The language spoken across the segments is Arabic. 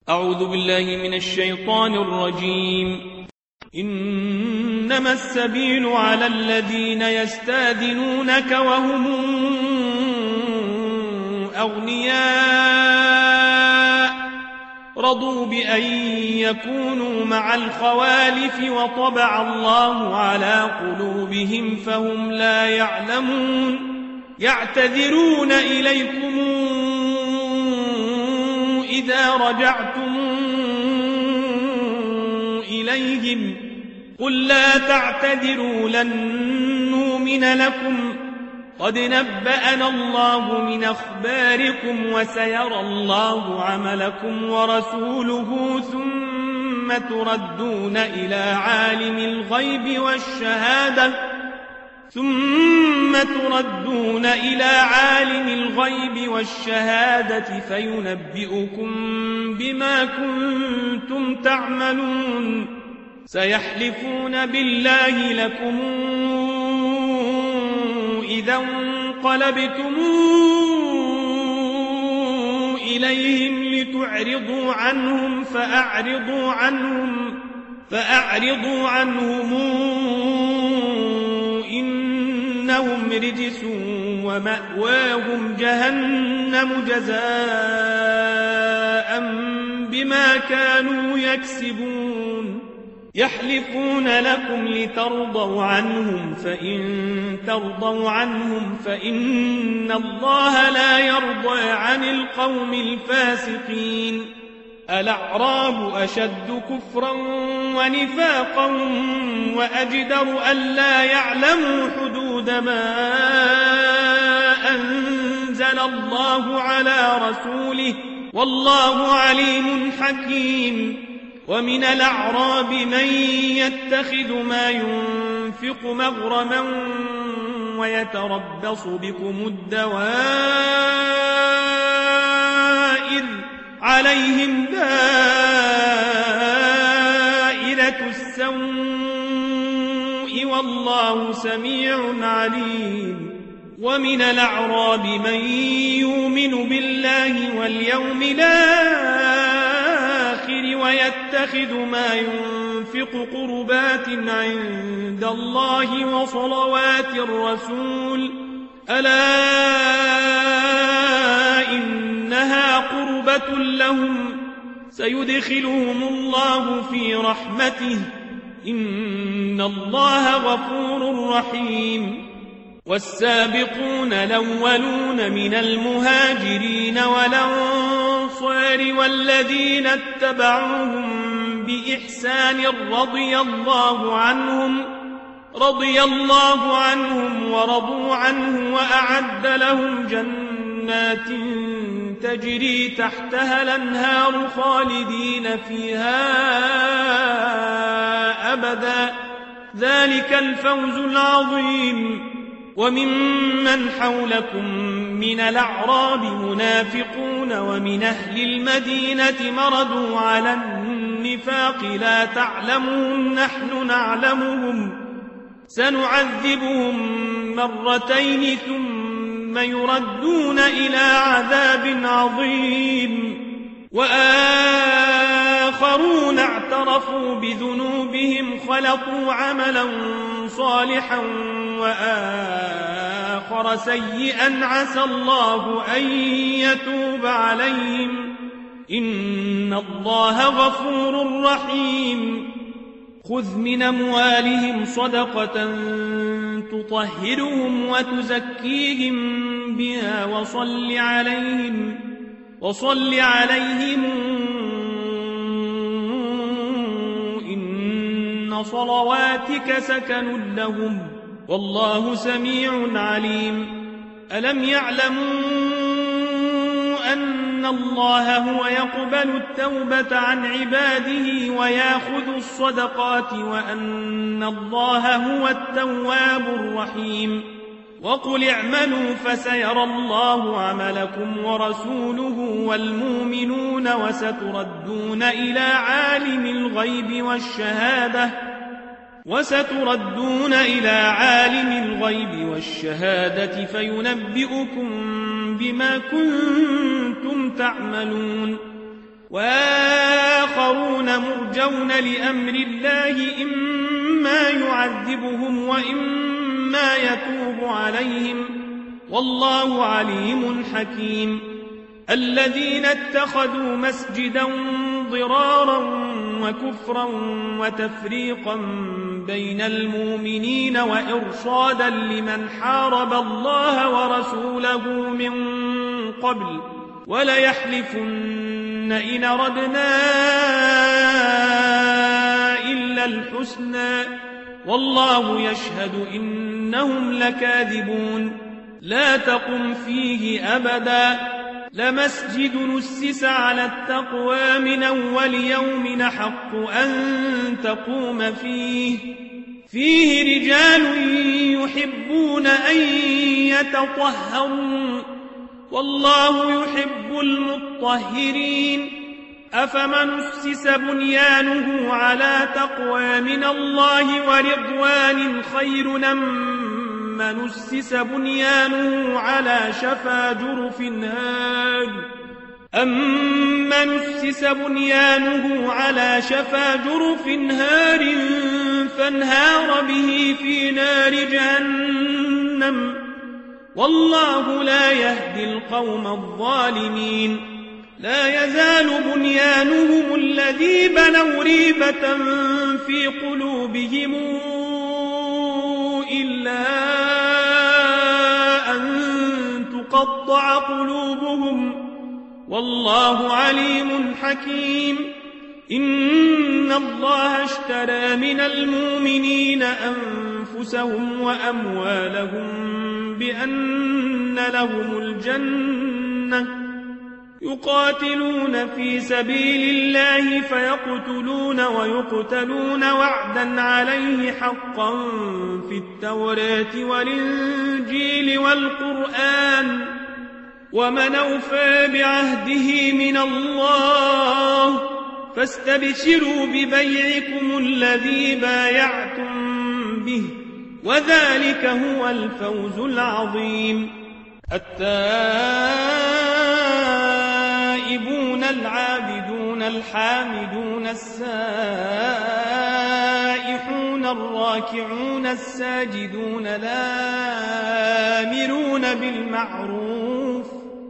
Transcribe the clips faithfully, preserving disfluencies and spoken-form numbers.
أعوذ بالله من الشيطان الرجيم. إنما السبيل على الذين يستاذنونك وهم أغنياء رضوا بأن يكونوا مع الخوالف وطبع الله على قلوبهم فهم لا يعلمون. يعتذرون إليكم إذا رجعتم إليهم قل لا تعتذروا لن نؤمن لكم قد نبأنا الله من أخباركم وسيرى الله عملكم ورسوله ثم تردون إلى عالم الغيب والشهادة ثم تردون إلى عالم الغيب والشهادة فينبئكم بما كنتم تعملون. سيحلفون بالله لكم إذا انقلبتم إليهم لتعرضوا عنهم فأعرضوا عنهم فأعرضوا عنهم إنهم رجس ومأواهم جهنم جزاء بما كانوا يكسبون. يحلفون لكم لترضوا عنهم فإن ترضوا عنهم فإن الله لا يرضى عن القوم الفاسقين. الأعراب أشد كفرا ونفاقا وأجدر ألا يعلموا حدود ما أنزل الله على رسوله والله عليم حكيم. ومن الأعراب من يتخذ ما ينفق مغرما ويتربص بكم الدوائر عليهم دائرة السوء والله سميع عليم. ومن الأعراب من يؤمن بالله واليوم الآخر ويتخذ ما ينفق قربات عند الله وصلوات الرسول ألا إنها قربة لهم سيدخلهم الله في رحمته إن الله غفور رحيم. والسابقون الأولون من المهاجرين والأنصار والذين اتبعوهم بإحسان رضي الله عنهم رضي الله عنهم ورضوا عنه وأعد لهم جنات تجري تحتها الأنهار خالدين فيها أبدا ذلك الفوز العظيم. وممن حولكم من الأعراب منافقون ومن أهل المدينة مردوا على النفاق لا تعلمون نحن نعلمهم سنعذبهم مرتين ثم يردون إلى عذاب عظيم. وآخرون اعترفوا بذنوبهم خلطوا عملا صالحا وآخر سيئا عسى الله أن يتوب عليهم إن الله غفور رحيم. خذ من أموالهم صدقة تطهرهم وتزكيهم بها وصل عليهم وصل عليهم إن صلواتك سكن لهم والله سميع عليم. ألم يعلموا أن الله هو يقبل التوبة عن عباده ويأخذ الصدقات وأن الله هو التواب الرحيم. وقل اعملوا فسيرى الله عملكم ورسوله والمؤمنون وستردون إلى عالم الغيب والشهادة وستردون إلى عالم الغيب والشهادة فينبئكم بما كنتم تعملون. وآخرون مرجون لأمر الله إما يعذبهم وإما يتوب عليهم والله عليم حكيم الذين اتخذوا مسجدا ضرارا وكفرا وتفريقا بين المؤمنين وإرصادا لمن حارب الله ورسوله من قبل وليحلفن إن أردنا إلا الحسنى والله يشهد إنهم لكاذبون لا تقم فيه أبدا لمسجد نسس على التقوى من أول يوم حق أن تقوم فيه فيه رجال يحبون أن يتطهروا والله يحب المطهرين أفمن أسس بنيانه على تقوى من الله ورضوان خير أم من أسس بنيانه على شفا جرف هار أمن أسس بنيانه على شفا جرف هار فانهار به في نار جهنم والله لا يهدي القوم الظالمين لا يزال بنيانهم الذي بنوا ريبة في قلوبهم إلا أن تقطع قلوبهم والله عليم حكيم إن الله اشترى من المؤمنين أنفسهم وأموالهم بأن لهم الجنة يقاتلون في سبيل الله فيقتلون ويقتلون وعدا عليه حقا في التوراة والإنجيل والقرآن ومن أوفى بعهده من الله فاستبشروا ببيعكم الذي بايعتم به وذلك هو الفوز العظيم التائبون العابدون الحامدون السائحون الراكعون الساجدون الآمرون بالمعروف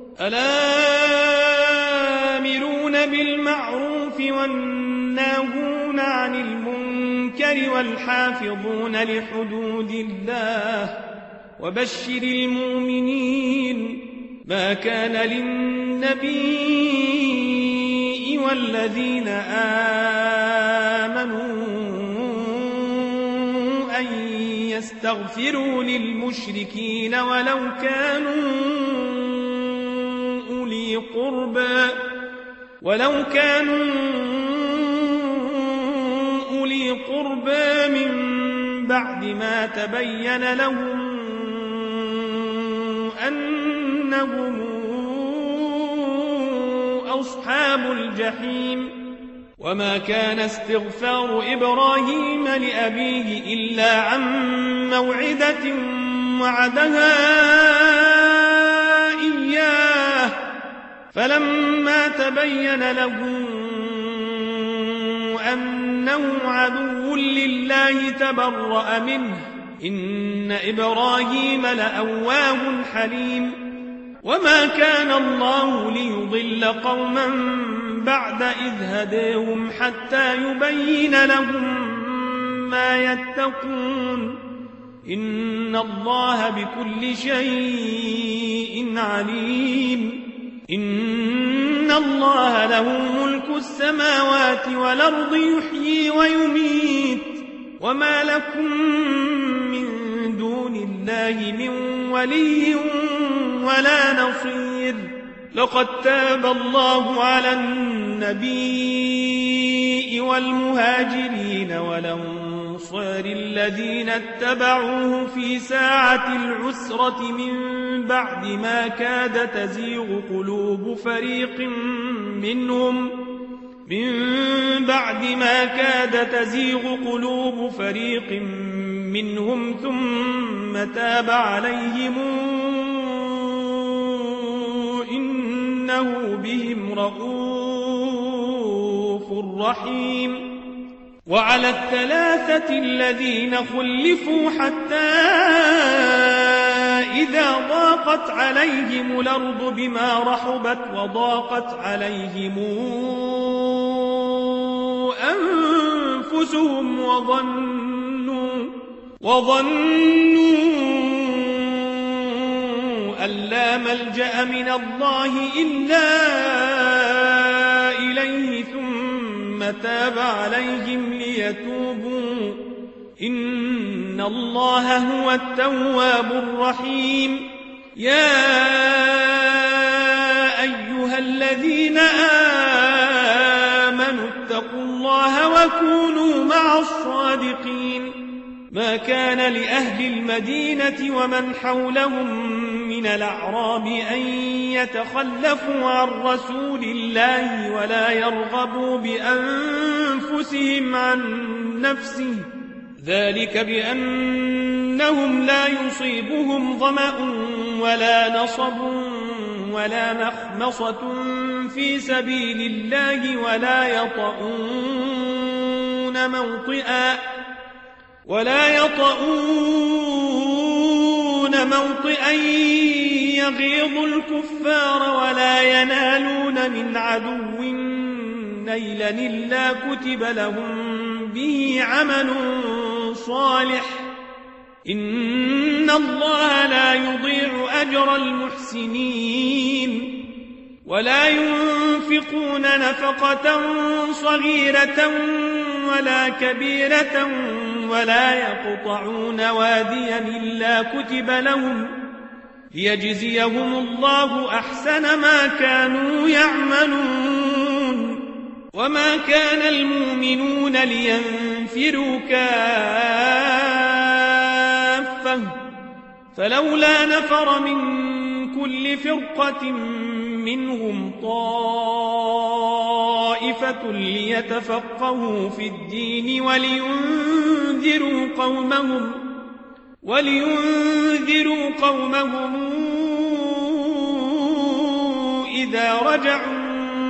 الآمرون بالمعروف والناهون عن المنكر والحافظون لحدود الله وبشر المؤمنين ما كان للنبي والذين آمنوا أن يستغفروا للمشركين ولو كانوا أولي قربى ولو كانوا أولي قربى من بعد ما تبين لهم أنهم أصحاب الجحيم وما كان استغفار إبراهيم لأبيه إلا عن موعدة وعدها إياه فلما تبين له أنه عدو لله تبرأ منه إن إبراهيم لأواه حليم وما كان الله ليضل قوما بعد إذ هداهم حتى يبين لهم ما يتقون إن الله بكل شيء عليم إن الله له ملك السماوات والأرض يحيي ويميت وما لكم من دون الله من ولي ولا نصير لقد تاب الله على النبي والمهاجرين والأنصار الذين اتبعوه في ساعة العسرة من بعد ما كاد تزيغ قلوب فريق منهم من بعد ما كاد تزيغ قلوب فريق منهم ثم تاب عليهم إنه بهم رؤوف رحيم. وعلى الثلاثة الذين خلفوا حتى إذا ضاقت عليهم الأرض بما رحبت وضاقت عليهم أنفسهم وظنوا, وظنوا أن لا ملجأ من الله إلا إليه ثم تاب عليهم ليتوبوا إن الله هو التواب الرحيم. يا أيها الذين آمنوا اتقوا الله وكونوا مع الصادقين. ما كان لأهل المدينة ومن حولهم من الأعراب أن يتخلفوا عن رسول الله ولا يرغبوا بأنفسهم عن نفسه ذلك بأنهم لا يصيبهم ظمأ ولا نصب ولا مخمصة في سبيل الله ولا يطؤون موطئا ولا يطؤون موطئا يغيظ الكفار ولا ينالون من عدو نيلا إلا كتب لهم به عمل صالح إن الله لا يضيع أجر المحسنين. ولا ينفقون نفقة صغيرة ولا كبيرة ولا يقطعون واديا إلا كتب لهم ليجزيهم الله أحسن ما كانوا يعملون. وما كان المؤمنون لينفروا كافة فلولا نفر من كل فرقة منهم طائفة ليتفقهوا في الدين ولينذروا قومهم ولينذروا قومهم إذا رجعوا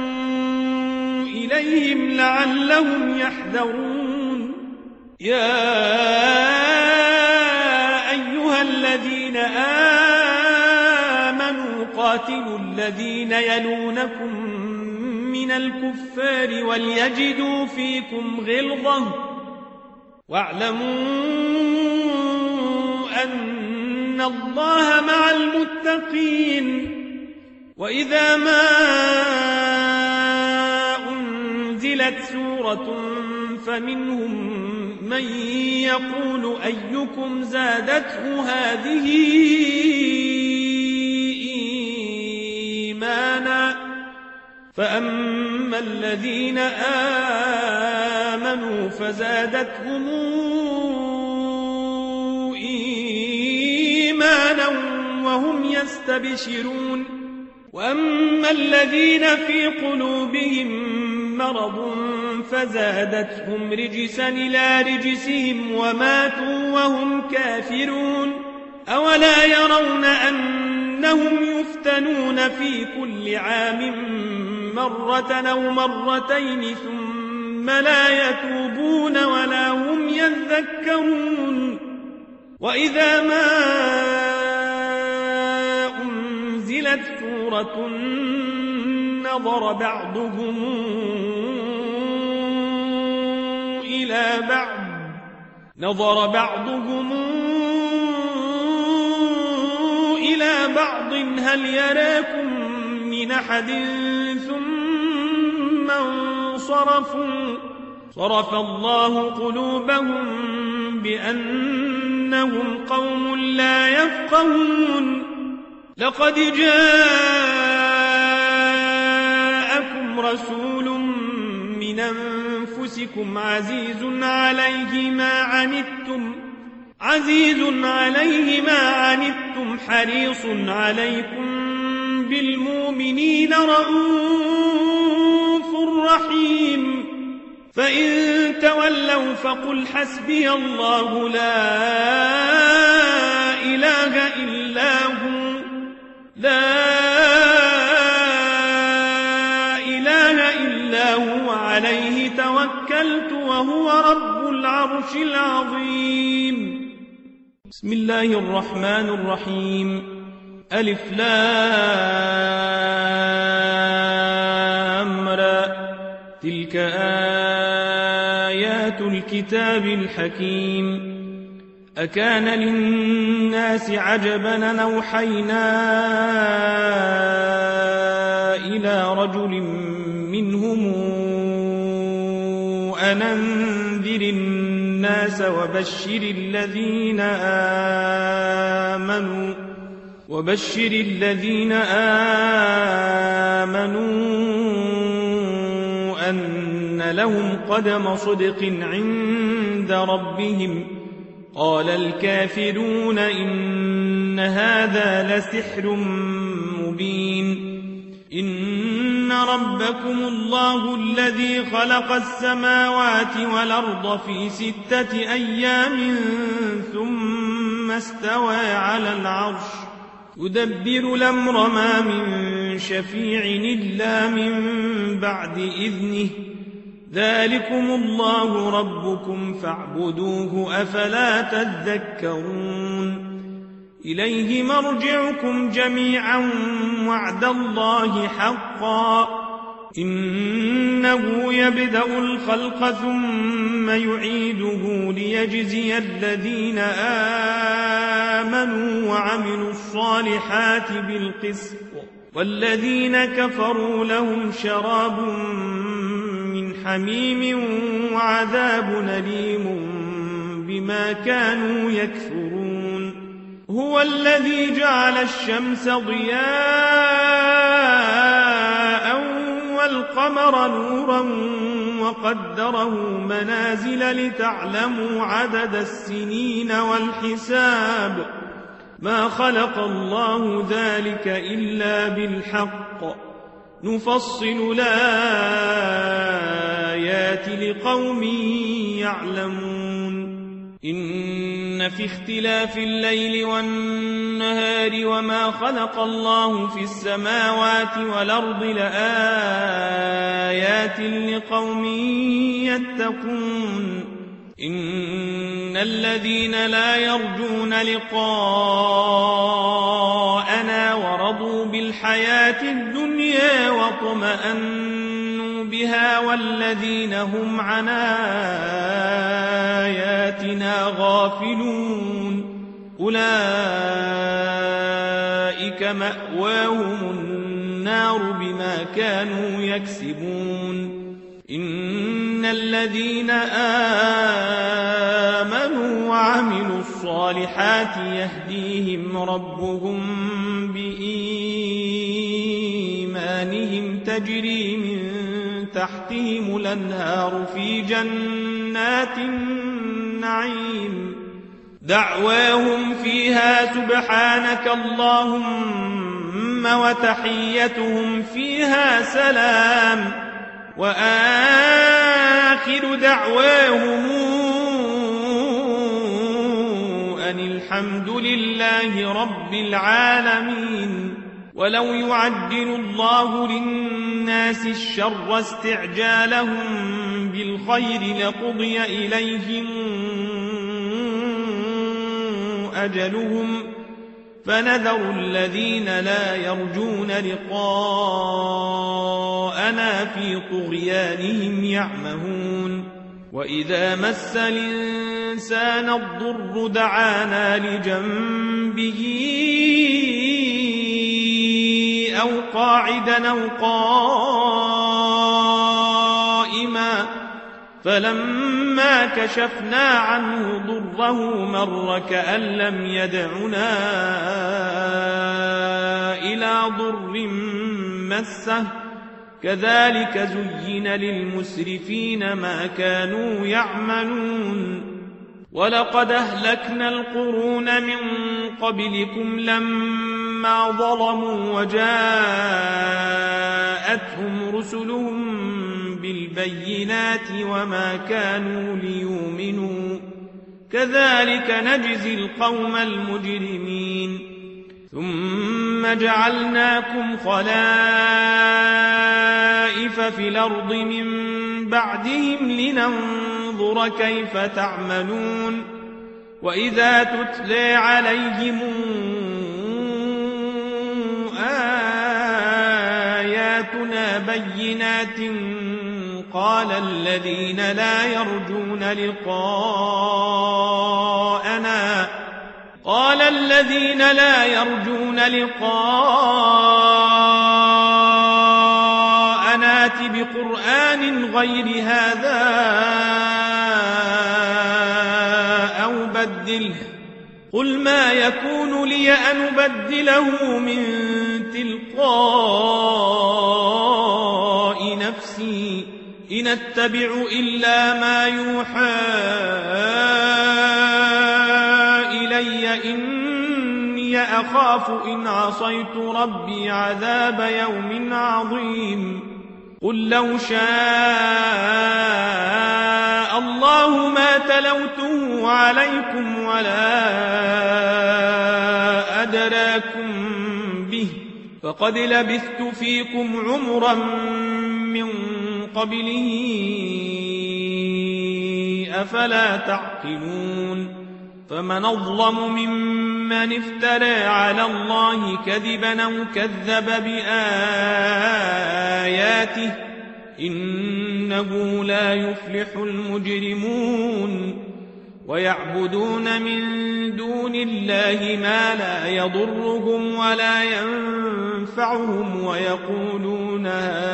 إليهم لعلهم يحذرون. يا أيها الذين آمنوا قاتلوا الذين يلونكم من الكفار وليجدوا فيكم غلظة واعلموا أن الله مع المتقين. وإذا ما أنزلت سورة فمنهم من يقول أيكم زادته هذه إيمانا فأما الذين آمنوا فزادتهم إيمانا وهم يستبشرون. وأما الذين في قلوبهم مرض فزادتهم رجسا إلى رجسهم وماتوا وهم كافرون. أولا يرون أنهم يفتنون في كل عام مرة أو مرتين ثم لا يتوبون ولا هم يذكرون. وإذا ما أنزلت سورة نظر بعضهم إلى بعض نظر بعضهم إلى بعض هل يراكم من أحد ثم انصرفوا صرف الله قلوبهم بأنهم قوم لا يفقهون. لقد جاءكم رسول من أنفسكم عزيز عليه ما عنتم عزيز عليه ما عنتم حريص عليكم بالمؤمنين رؤوف رحيم. فإن تولوا فقل حسبي الله لا إله إلا هو لا إله إلا هو عليه توكلت وهو رب العرش العظيم. بسم الله الرحمن الرحيم. ألف لام را. تلك آيات الكتاب الحكيم. أكان للناس عجبا أن أوحينا إلى رجل منهم أن أنذر الناس وبشر الذين آمنوا وبشر الذين آمنوا أن لهم قدم صدق عند ربهم. قال الكافرون إن هذا لسحر مبين. إن ربكم الله الذي خلق السماوات والأرض في ستة أيام ثم استوى على العرش يدبر الأمر ما من شفيع إلا من بعد إذنه. ذلكم الله ربكم فاعبدوه أفلا تذكرون. إليه مرجعكم جميعا وعد الله حقا. إنه يبدأ الخلق ثم يعيده ليجزي الذين آمنوا وعملوا الصالحات بالقسط والذين كفروا لهم شراب من حميم وعذاب أليم بما كانوا يكفرون. هو الذي جعل الشمس ضياء والقمر نورا وقدره منازل لتعلموا عدد السنين والحساب. ما خلق الله ذلك إلا بالحق نفصل الآيات لقوم يعلمون. إن في اختلاف الليل والنهار وما خلق الله في السماوات والأرض لآيات لقوم يتقون. إن الذين لا يرجون لقاءنا ورضوا بالحياة الدنيا واطمأنوا بها والذين هم عن آياتنا غافلون أولئك مأواهم النار بما كانوا يكسبون. إن الذين آمنوا وعملوا الصالحات يهديهم ربهم بإيمانهم تجري من تحتهم الأنهار في جنات النعيم. دعواهم فيها سبحانك اللهم وتحيتهم فيها سلام وآخر دعواهم أن الحمد لله رب العالمين. ولو يعجل الله للناس الشر استعجالهم بالخير لقضي إليهم أجلهم فنذر الذين لا يرجون لقاءنا في طغيانهم يعمهون. وإذا مس الإنسان الضر دعانا لجنبه أو قاعدا أو قائما فلما كشفنا عنه ضره مر كأن لم يدعنا إلى ضر مسه كذلك زين للمسرفين ما كانوا يعملون. ولقد أهلكنا القرون من قبلكم لما ظلموا وجاءتهم رسلهم بالبينات وما كانوا ليؤمنوا كذلك نجزي القوم المجرمين. ثم جعلناكم خلائف في الأرض من بعدهم لننظر كيف تعملون وإذا تتلى عليهم آياتنا بينات قال الذين لا يرجون لقاءنا قال الذين لا يرجون لقاءنا ائت بقرآن غير هذا أو بدله قل ما يكون لي أن أبدله من تلقاء نفسي إن أتبع إلا ما يوحى إلي إني أخاف إن عصيت ربي عذاب يوم عظيم قل لو شاء الله ما تلوته عليكم ولا أدراكم به فقد لبثت فيكم عمرا من قبله أفلا تعقلون فمن أظلم ممن افترى على الله كذبا أو كذب بآياته إنه لا يفلح المجرمون ويعبدون من دون الله ما لا يضرهم ولا ينفعهم ويقولون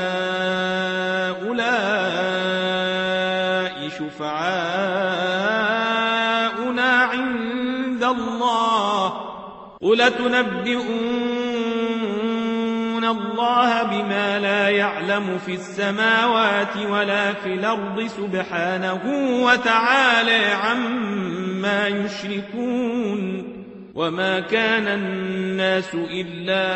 هؤلاء شفعاؤنا عند الله قل تنبئون الله بما لا يعلم في السماوات ولا في الأرض سبحانه وتعالى عما يشركون وما كان الناس إلا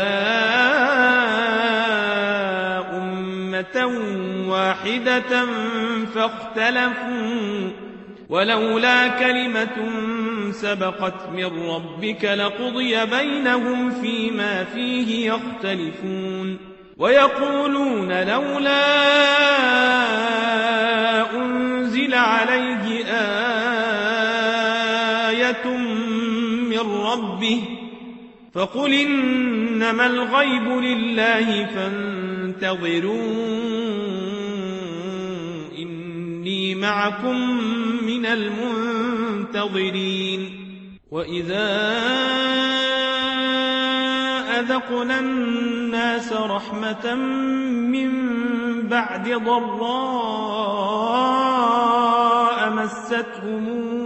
أمة واحدة فاختلفوا ولولا كلمة سبقت من ربك لقضي بينهم فيما فيه يختلفون ويقولون لولا أنزل عليه آية من ربه فقل إنما الغيب لله فانتظروا إني معكم من المنتظرين وإذا أذقنا الناس رحمة من بعد ضراء مستهم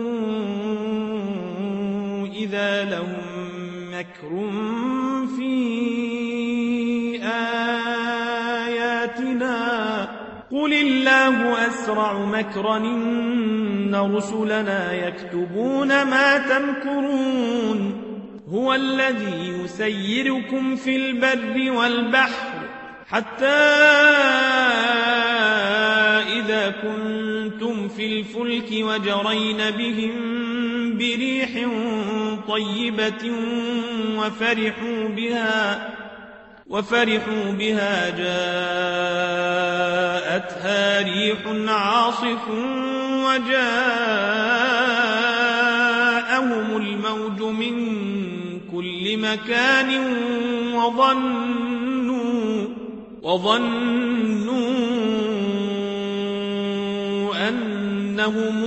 إذا لهم مكر في آياتنا قل الله أسرع مكرا إن رسلنا يكتبون ما تمكرون هو الذي يسيركم في البر والبحر حتى إذا كنتم في الفلك وجرين بهم بريح طيبة وفرحوا بها وفرحوا بها جاءتها ريح عاصف وجاءهم الموج من كل مكان وظنوا وظنوا أنهم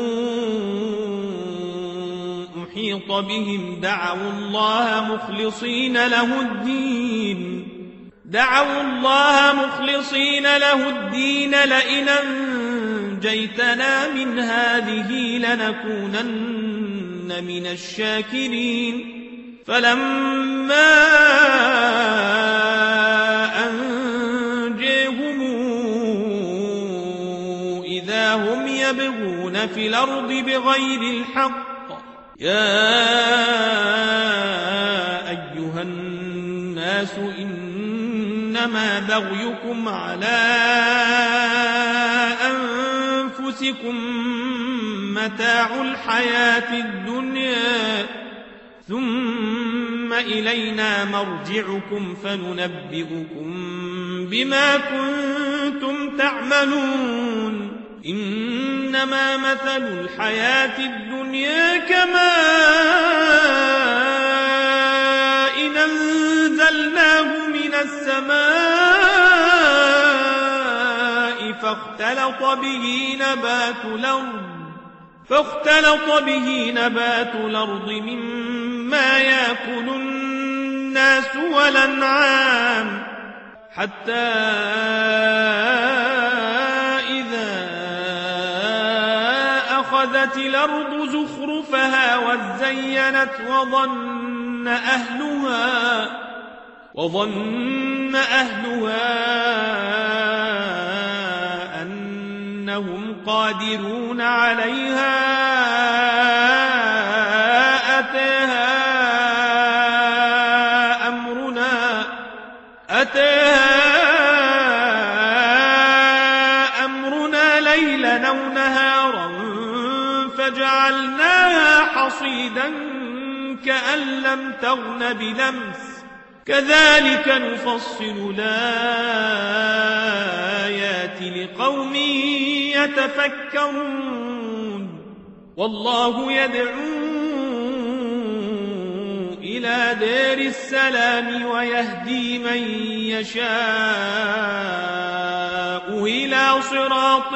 أحيط بهم دعوا الله مخلصين له الدين دعوا الله مخلصين له الدين لئن أنجيتنا من هذه لنكونن من الشاكرين فلما أنجيهم إذا هم يبغون في الأرض بغير الحق يا أيها الناس إنما بغيكم على أنفسكم متاع الحياة الدنيا ثم إلينا مرجعكم فننبئكم بما كنتم تعملون إنما مثل الحياة الدنيا كماء إن أنزلناه من السماء فاختلط به نبات الأرض فاختلط به نبات الأرض مما يأكل الناس والأنعام حتى إذا أخذت الأرض زخرفها وزينت وظن أهلها وظن أهلها أنهم قادرون عليها أتاها أمرنا أتاها أمرنا ليلا أو نهارا فجعلناها حصيدا كأن لم تغن بلمس كذلك نفصل الآيات لقوم يتفكرون والله يدعو إلى دار السلام ويهدي من يشاء إلى صراط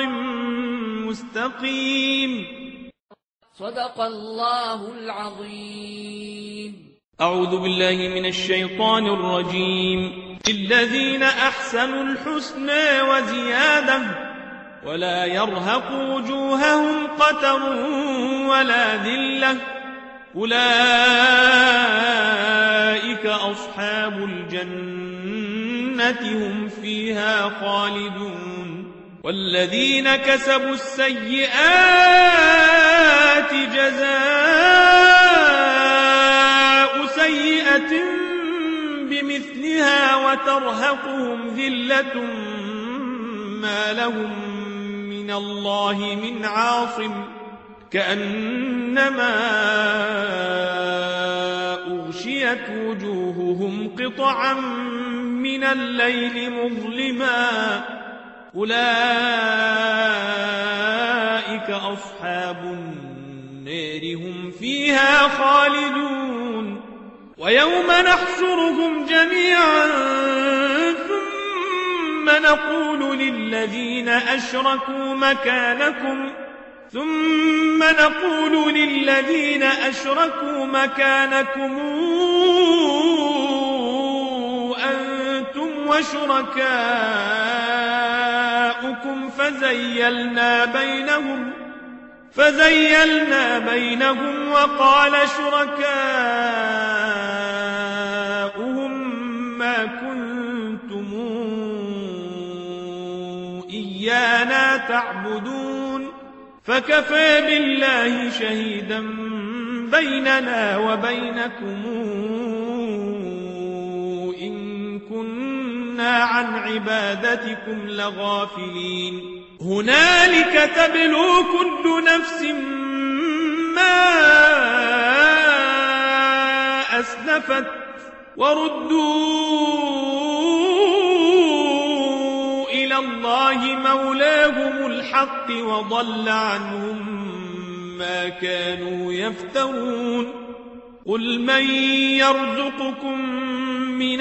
مستقيم. صدق الله العظيم. أعوذ بالله من الشيطان الرجيم. للذين أحسنوا الحسنى وزيادة ولا يرهق وجوههم قتر ولا ذلة أولئك أصحاب الجنة هم فيها خالدون. والذين كسبوا السيئات جزاء سيئة بمثلها وترهقهم ذلة ما لهم من الله من عاصم كأنما أغشيت وجوههم قطعا من الليل مظلما أولئك أصحاب النار هم فيها خالدون. ويوم نحشرهم جميعا ثم نقول للذين أشركوا مكانكم ثم نقول للذين أشركوا مكانكم أنتم وشركاؤكم فزيلنا بينهم فزيلنا بينهم وقال شركاؤهم ما كنتم إيانا تعبدون فكفى بالله شهيدا بيننا وبينكم إن كنا عن عبادتكم لغافلين. هنالك تبلو كل نفس ما أسلفت وردوا إلى الله مولاهم الحق وضل عنهم ما كانوا يفترون. قل من يرزقكم من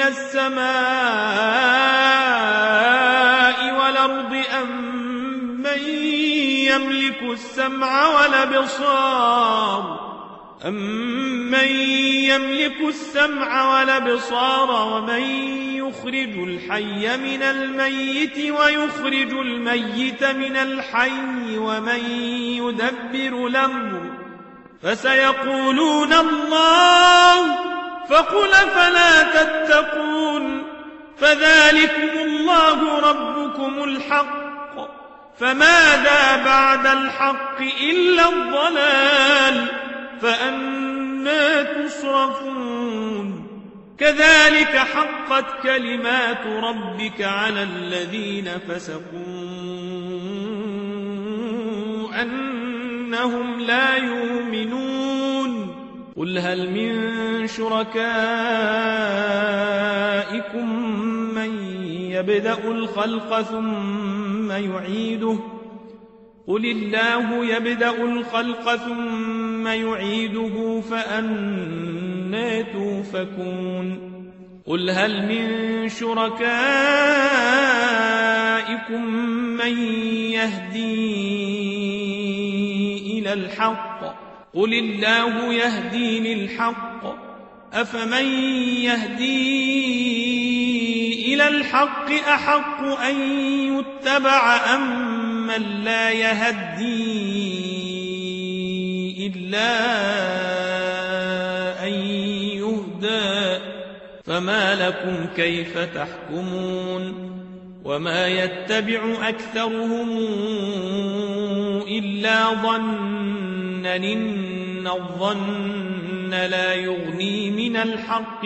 السماء والأرض أم من يملك السمع والأبصار أمن يملك السمع والأبصار ومن يخرج الحي من الميت ويخرج الميت من الحي ومن يدبر الأمر فسيقولون الله فقل فلا تتقون فذلكم الله ربكم الحق فماذا بعد الحق إلا الضلال فأنى تصرفون. كذلك حقت كلمات ربك على الذين فسقوا أنهم لا يؤمنون. قل هل من شركائكم من يبدأ الخلق ثم يعيده قل الله يبدأ الخلق ثم يعيده فأنى توفكون قل هل من شركائكم من يهدي إلى الحق قل الله يهدي للحق أفمن يهدي إلى الحق أحق أن يتبع أم من لا يهدي إلا أن يهدى فما لكم كيف تحكمون وما يتبع أكثرهم إلا ظنا إن الظن لا يغني من الحق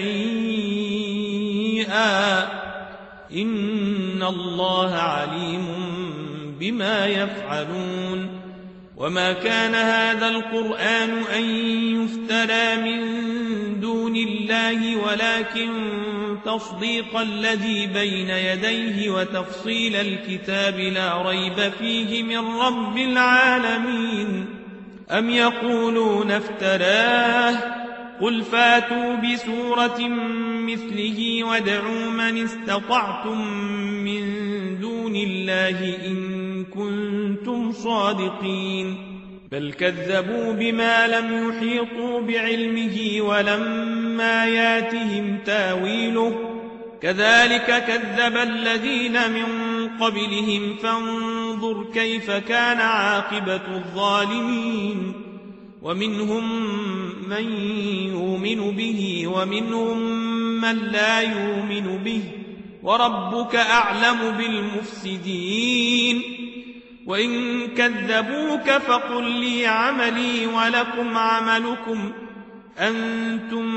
شيئا إن الله عليم بما يفعلون وما كان هذا القرآن أن يفترى من دون الله ولكن تصديق الذي بين يديه وتفصيل الكتاب لا ريب فيه من رب العالمين أم يقولون افتراه قل فاتوا بسورة مثله وادعوا من استطعتم من دون الله إن كنتم صادقين بل كذبوا بما لم يحيطوا بعلمه ولما ياتهم تاويله كذلك كذب الذين من قبلهم فانظر كيف كان عاقبة الظالمين ومنهم من يؤمن به ومنهم من لا يؤمن به وربك أعلم بالمفسدين وإن كذبوك فقل لي عملي ولكم عملكم أنتم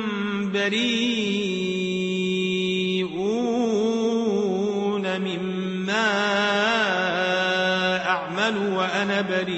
بريئون مما أعمل وأنا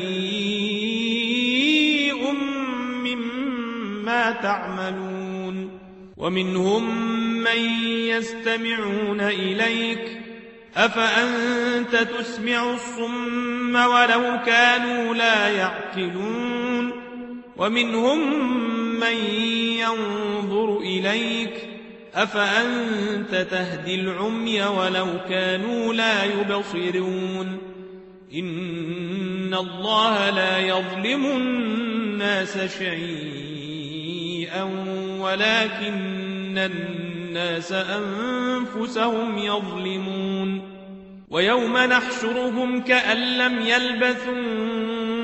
بريء مما تعملون ومنهم من يستمعون إليك أفأنت تسمع الصم ولو كانوا لا يعقلون ومنهم من ينظر إليك أفأنت تهدي العمي ولو كانوا لا يبصرون إن الله لا يظلم الناس شيئا ولكن الناس أنفسهم يظلمون ويوم نحشرهم كأن لم يلبثوا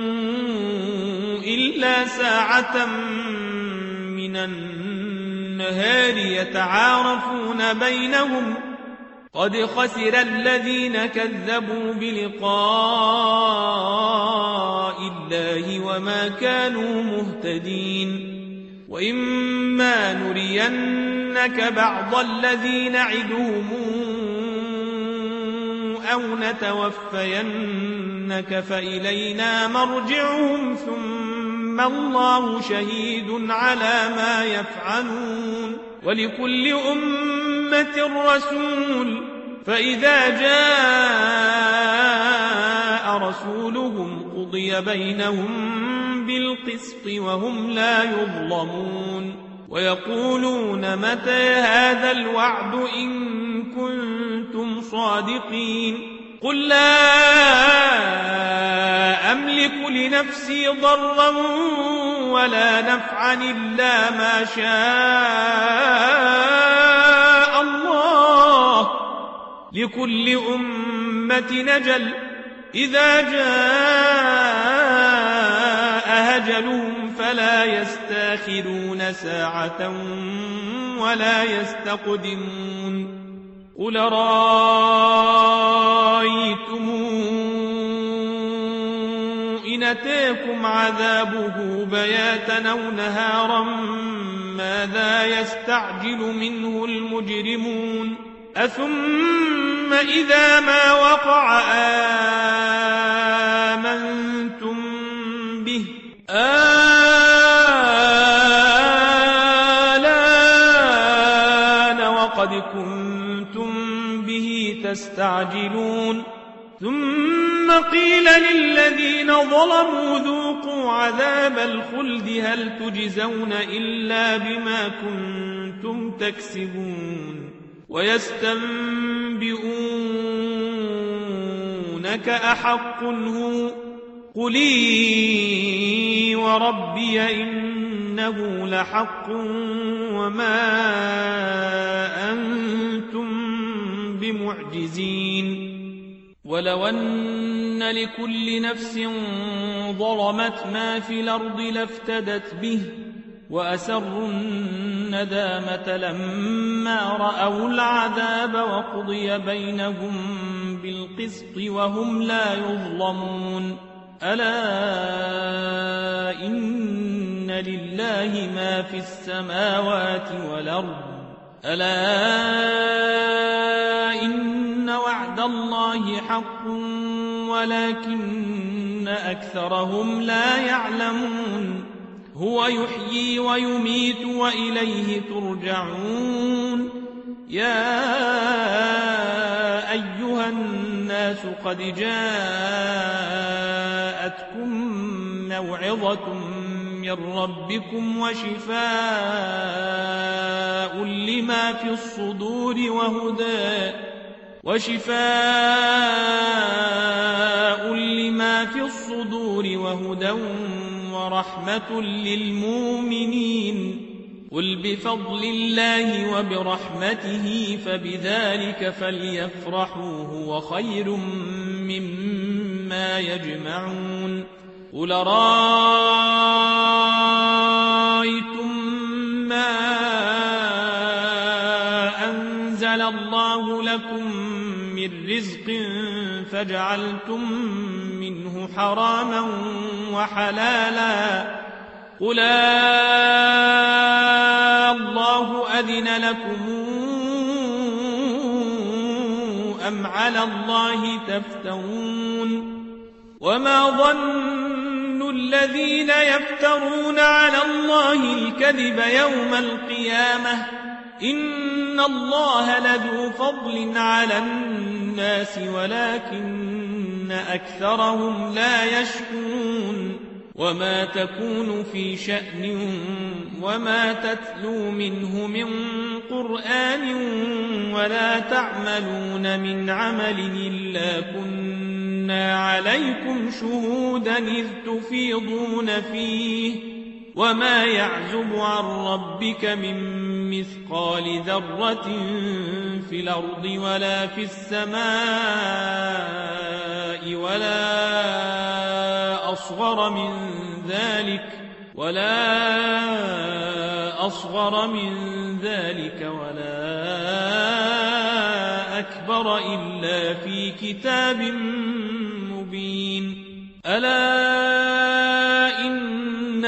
إلا ساعة من النهار يتعارفون بينهم قد خسر الذين كذبوا بلقاء الله وما كانوا مهتدين وإما نرينك بعض الذي نعدهم أو نتوفينك فإلينا مرجعهم ثم الله شهيد على ما يفعلون ولكل أمة رسول فإذا جاء رسولهم قضي بينهم بالقسط وهم لا يظلمون ويقولون متى هذا الوعد إن كنتم صادقين قل لا أملك لنفسي ضرا ولا نفعا إلا ما شاء الله لكل أمة نجل إذا جاء أجلهم فلا يستاخرون ساعة ولا يستقدمون قل رأيتم إن أتاكم عذابه بياتا أو نهارا ماذا يستعجل منه المجرمون أثم إذا ما وقع آمنتم به آلان وقد كنتم به تستعجلون ثم قيل للذين ظلموا ذوقوا عذاب الخلد هل تجزون إلا بما كنتم تكسبون ويستنبئونك أحق هو قل إي وربي إنه لحق وما أنتم بمعجزين ولو أن لكل نفس ظلمت ما في الأرض لافتدت به وأسروا الندامة لما رأوا العذاب وقضي بينهم بالقسط وهم لا يظلمون ألا إن لله ما في السماوات والأرض ألا إن وعد الله حق ولكن أكثرهم لا يعلمون هو يحيي ويميت وإليه ترجعون يا أيها الناس قد جاءتكم موعظة من ربكم وشفاء لما في الصدور وهدى وشفاء لما في الصدور وهدى ورحمة للمؤمنين قل بفضل الله وبرحمته فبذلك فليفرحوا هو خير مما يجمعون قل رأيتم ما أنزل الله لكم من رزق فجعلتم منه حراما وحلالا قل الله أذن لكم أم على الله تفترون وما ظن الذين يفترون على الله الكذب يوم القيامة إن الله لذو فضل على الناس ولكن أكثرهم لا يشكرون وما تكون في شأن وما تتلو منه من قرآن ولا تعملون من عمل إلا كنا عليكم شهودا إذ تفيضون فيه وما يعزب عن ربك من مثقال ذرة في الأرض ولا في السماء ولا أصغر من ذلك ولا أصغر من ذلك ولا أكبر إلا في كتاب مبين ألا إن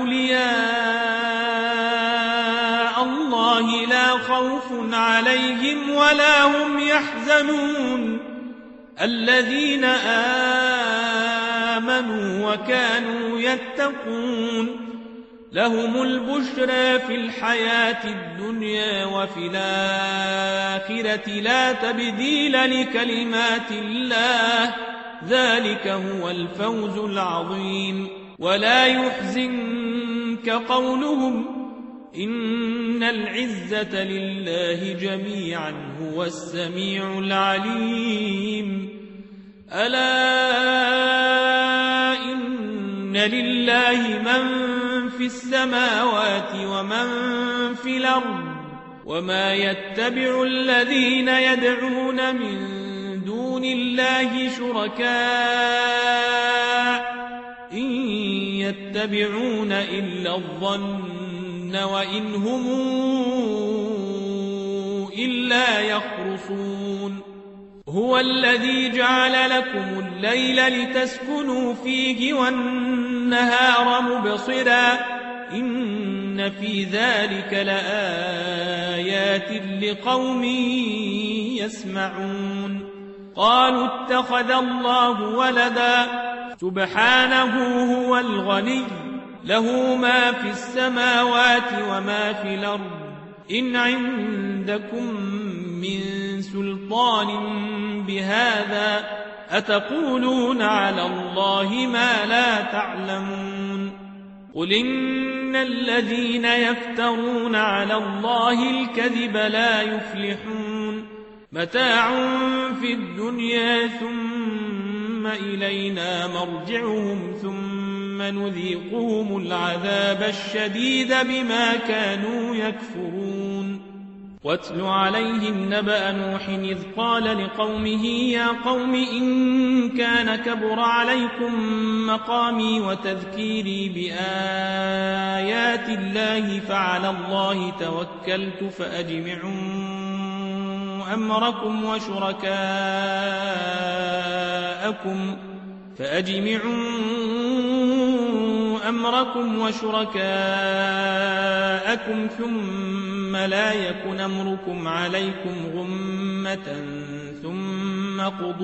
أولياء الله لا خوف عليهم ولا هم يحزنون الذين آمنوا وكانوا يتقون لهم البشرى في الحياة الدنيا وفي الآخرة لا تبديل لكلمات الله ذلك هو الفوز العظيم ولا يحزنك قولهم إن العزة لله جميعا هو السميع العليم ألا إن لله من في السماوات ومن في الأرض وما يتبع الذين يدعون من دون الله شركاء إن يتبعون إلا الظن وإن هم إلا يخرصون هو الذي جعل لكم الليل لتسكنوا فيه والنهار مبصرا إن في ذلك لآيات لقوم يسمعون قالوا اتخذ الله ولدا سبحانه هو الغني له ما في السماوات وما في الأرض إن عندكم من سلطان بهذا أتقولون على الله ما لا تعلمون قل إن الذين يفترون على الله الكذب لا يفلحون متاع في الدنيا ثم إلينا مرجعهم ثم نذيقهم العذاب الشديد بما كانوا يكفرون واتل عليهم نبأ نوح إذ قال لقومه يا قوم إن كان كبر عليكم مقامي وتذكيري بآيات الله فعلى الله توكلت فأجمعوا أمركم وشركاءكم فأجمعوا أمركم وشركاءكم ثم لا يكن أمركم عليكم غمة ثم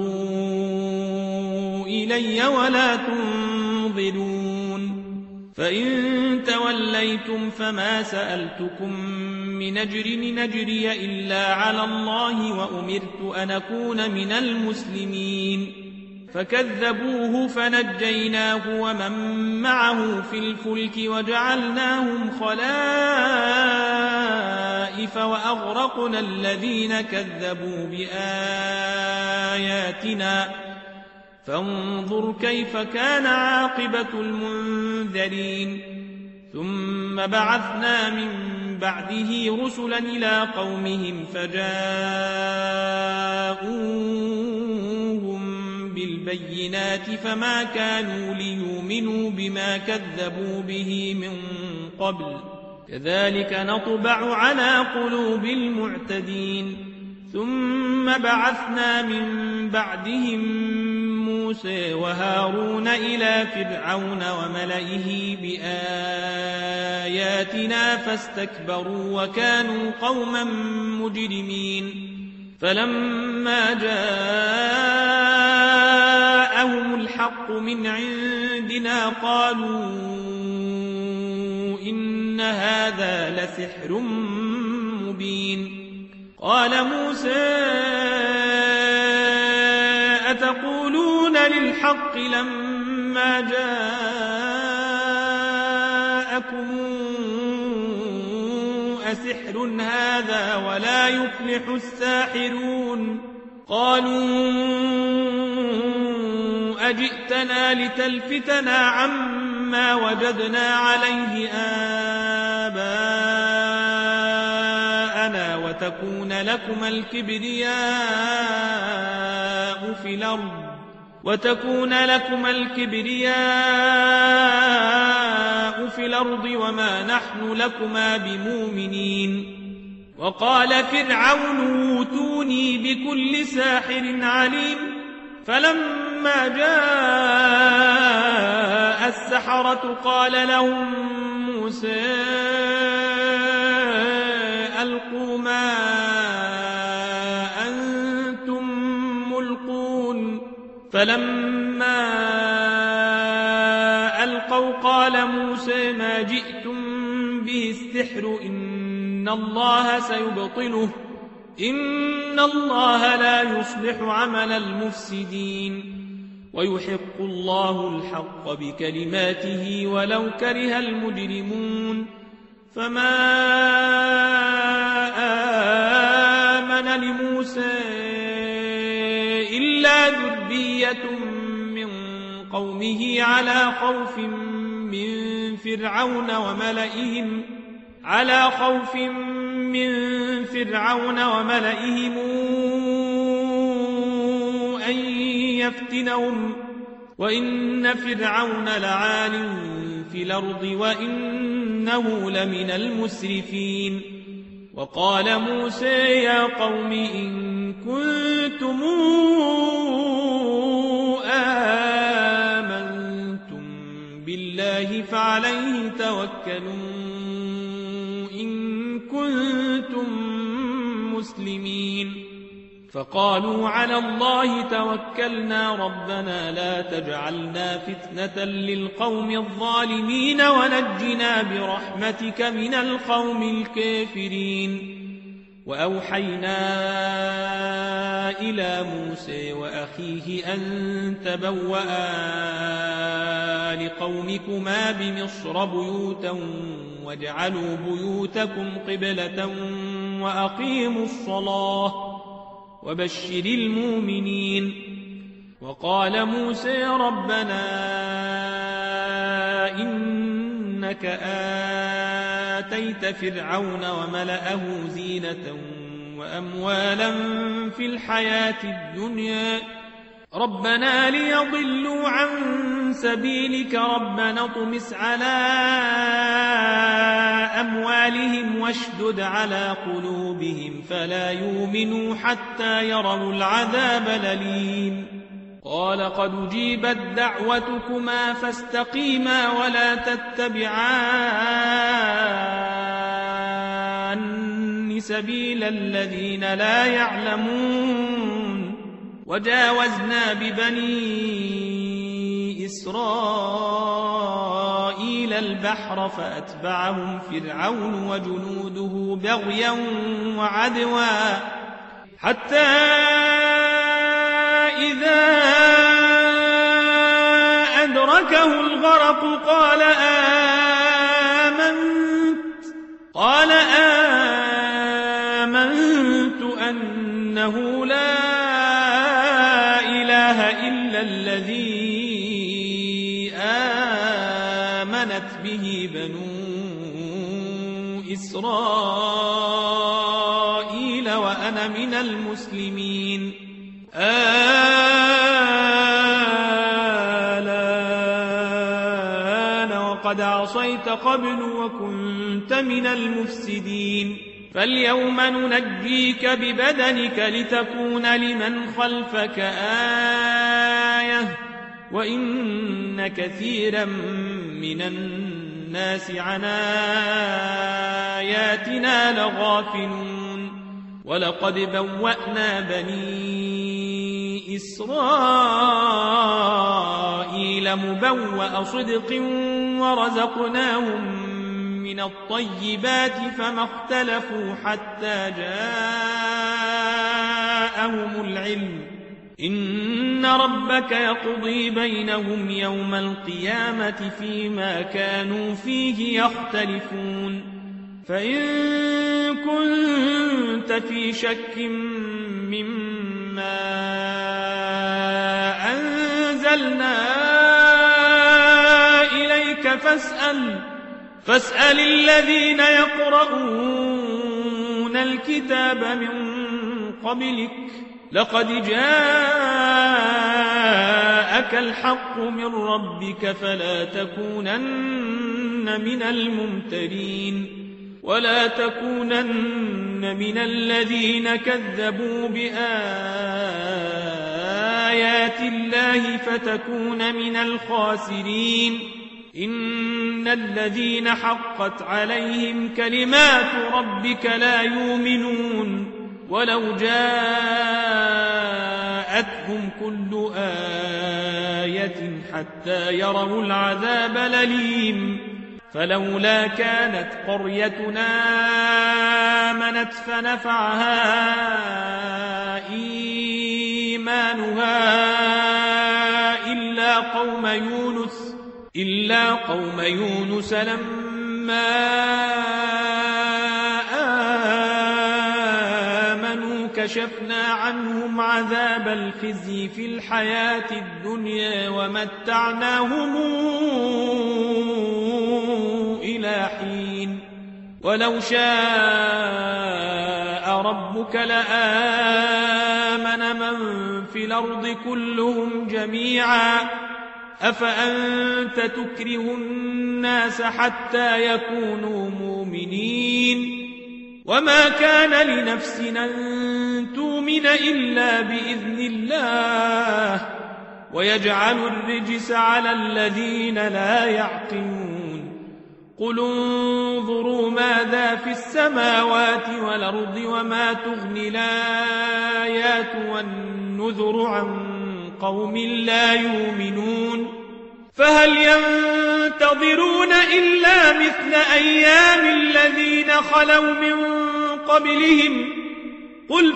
قضوا إلي ولا تنظرون فإن توليتم فما سألتكم من أجر نجري إلا على الله وأمرت أن أكون من المسلمين فكذبوه فنجيناه ومن معه في الفلك وجعلناهم خلائف وأغرقنا الذين كذبوا بآياتنا فانظر كيف كان عاقبة المنذرين ثم بعثنا من بعده رسلا إلى قومهم فجاءوهم بالبينات فما كانوا ليؤمنوا بما كذبوا به من قبل كذلك نطبع على قلوب المعتدين ثم بعثنا من بعدهم موسى وهارون إلى فرعون وملئه بآياتنا فاستكبروا وكانوا قوما مجرمين فلما جاءهم الحق من عندنا قالوا إن هذا لسحر مبين قال موسى أتقولون للحق لما جاءكم أسحر هذا ولا يفلح الساحرون قالوا أجئتنا لتلفتنا عما وجدنا عليه آباءنا وتكون لكما الكبرياء في الأرض وتكون لكما الكبرياء في الأرض وما نحن لكما بمؤمنين وقال فرعون اوتوني بكل ساحر عليم فلما جاء السحرة قال لهم موسى ألقوا ما أنتم ملقون فلما ألقوا قال موسى ما جئتم به السحر إن الله سيبطله إن الله لا يصلح عمل المفسدين ويحق الله الحق بكلماته ولو كره المجرمون فما آمن لموسى إلا ذرية من قومه على خوف من فرعون وملئهم على خوف من فرعون وملئهم أن يفتنهم وإن فرعون لعال في الأرض وإنه لمن المسرفين وقال موسى يا قوم إن كنتم آمنتم بالله فعليه توكلوا إن كنتم مسلمين فقالوا على الله توكلنا ربنا لا تجعلنا فتنة للقوم الظالمين ونجنا برحمتك من القوم الكافرين وأوحينا إلى موسى وأخيه أن تبوأ لقومكما بمصر بيوتا واجعلوا بيوتكم قبلة وأقيموا الصلاة وبشر المؤمنين. وقال موسى ربنا إنك آتيت فرعون وملأه زينة وأموالا في الحياة الدنيا ربنا ليضلوا عن سبيلك ربنا اطمس على أموالهم واشدد على قلوبهم فلا يؤمنوا حتى يروا العذاب الأليم. قال قد أجيبت دعوتكما فاستقيما ولا تتبعان سبيل الذين لا يعلمون. وجاوزنا ببني إسرائيل البحر فأتبعهم فرعون وجنوده بغيا وعدوا حتى إذا أدركه الغرق قال آمنت قال آمنت أنه لا إله إلا الذي آمنت به بنو إسرائيل وأنا من المسلمين. آلان وقد عصيت قبل وكنت من المفسدين. فاليوم ننجيك ببدنك لتكون لمن خلفك آية وإن كثيرا من الناس عن آياتنا لغافلون. ولقد بوأنا بني إسرائيل مبوأ صدق ورزقناهم من الطيبات فما اختلفوا حتى جاءهم العلم إن ربك يقضي بينهم يوم القيامة فيما كانوا فيه يختلفون. فإن كنت في شك مما أنزلنا إليك فاسأل فاسأل الذين يقرؤون الكتاب من قبلك لقد جاءك الحق من ربك فلا تكونن من الممترين ولا تكونن من الذين كذبوا بآيات الله فتكون من الخاسرين. إن الذين حقت عليهم كلمات ربك لا يؤمنون ولو جاءتهم كل آية حتى يروا العذاب الأليم. فلولا كانت قريتنا آمنت فنفعها إيمانها إلا قوم يونس إلا قوم يونس لما آمنوا كشفنا عنهم عذاب الخزي في الحياة الدنيا ومتعناهم إلى حين. ولو شاء ربك لآمن من في الأرض كلهم جميعا أفأنت تكره الناس حتى يكونوا مؤمنين. وما كان لنفس أن تؤمن إلا بإذن الله ويجعل الرجس على الذين لا يعقلون. قل انظروا ماذا في السماوات والأرض وما تغني الآيات والنذر عن قوم لا يؤمنون. فهل ينتظرون إلا مثل أيام الذين خلوا من قبلهم قل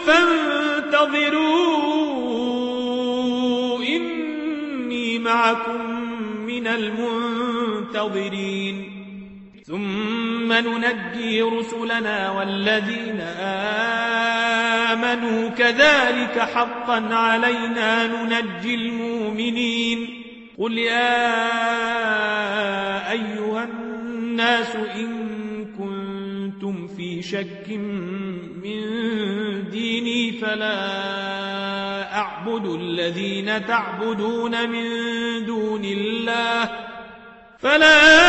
فانتظروا إني معكم من المنتظرين ثم ننجي رسلنا والذين آمنوا كذلك حقا علينا ننجي المؤمنين قل يا أيها الناس إن كنتم في شك من ديني فلا أعبد الذين تعبدون من دون الله فلا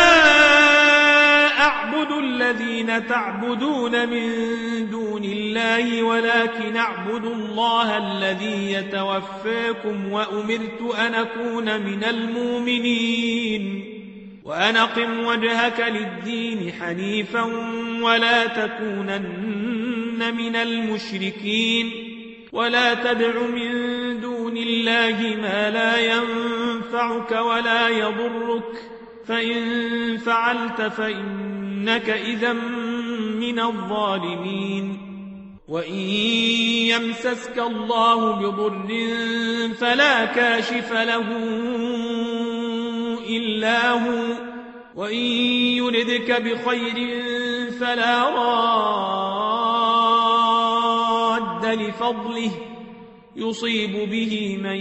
أعبد الذين تعبدون من دون الله ولكن أعبد الله الذي يتوفاكم وأمرت أن أكون من المؤمنين وأن أقم وجهك للدين حنيفا ولا تكونن من المشركين ولا تدع من دون الله ما لا ينفعك ولا يضرك فإن فعلت فإنك إذا من الظالمين وإن يمسسك الله بضر فلا كاشف له إلا هو وإن يردك بخير فلا راد لفضله يصيب به من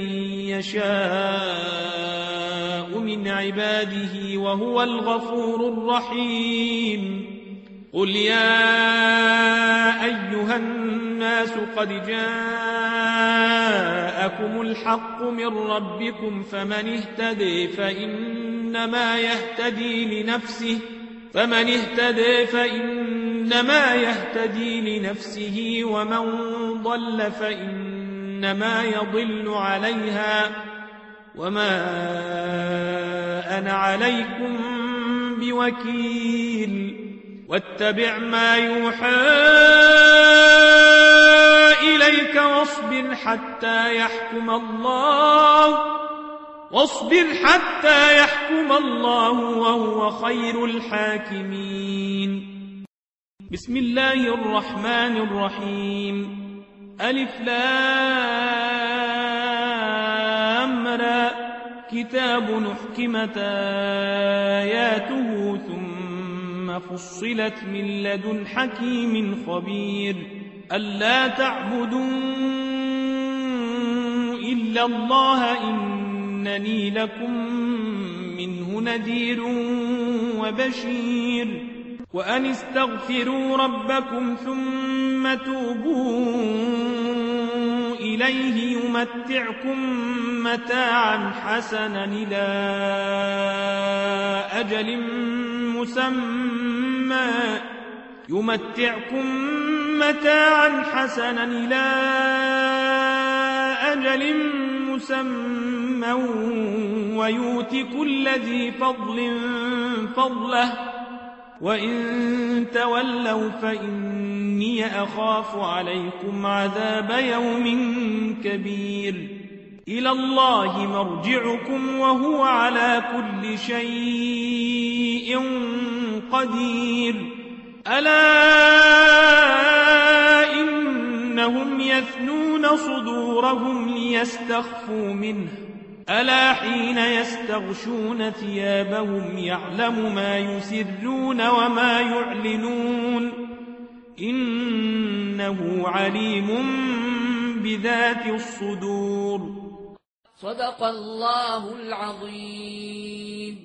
يشاء من عباده وهو الغفور الرحيم قل يا أيها الناس قد جاءكم الحق من ربكم فمن اهتدي فإنما يهتدي لنفسه فمن اهتدي فإنما يهتدي لنفسه ومن ضل فإنما يضل عليها وما أنا عليكم بوكيل واتبع ما يوحى إليك واصبر حتى يحكم الله واصبر حتى يحكم الله وهو خير الحاكمين بسم الله الرحمن الرحيم ألف لام را كتاب أحكمت آياته ثم فصلت من لدن حكيم خبير ألا تعبدوا إلا الله إنني لكم منه نذير وبشير وأن استغفروا ربكم ثم توبوا إليه يمتعكم متاعا حسنا إلى أجل مسمى يمتعكم متاعا حسنا إلى أجل مسمى ويؤت كل ذي فضل فضله وإن تولوا فإني أخاف عليكم عذاب يوم كبير إلى الله مرجعكم وهو على كل شيء قدير ألا إنهم يثنون صدورهم ليستخفوا منه ألا حين يستغشون ثيابهم يعلم ما يسرون وما يعلنون إنه عليم بذات الصدور صدق الله العظيم.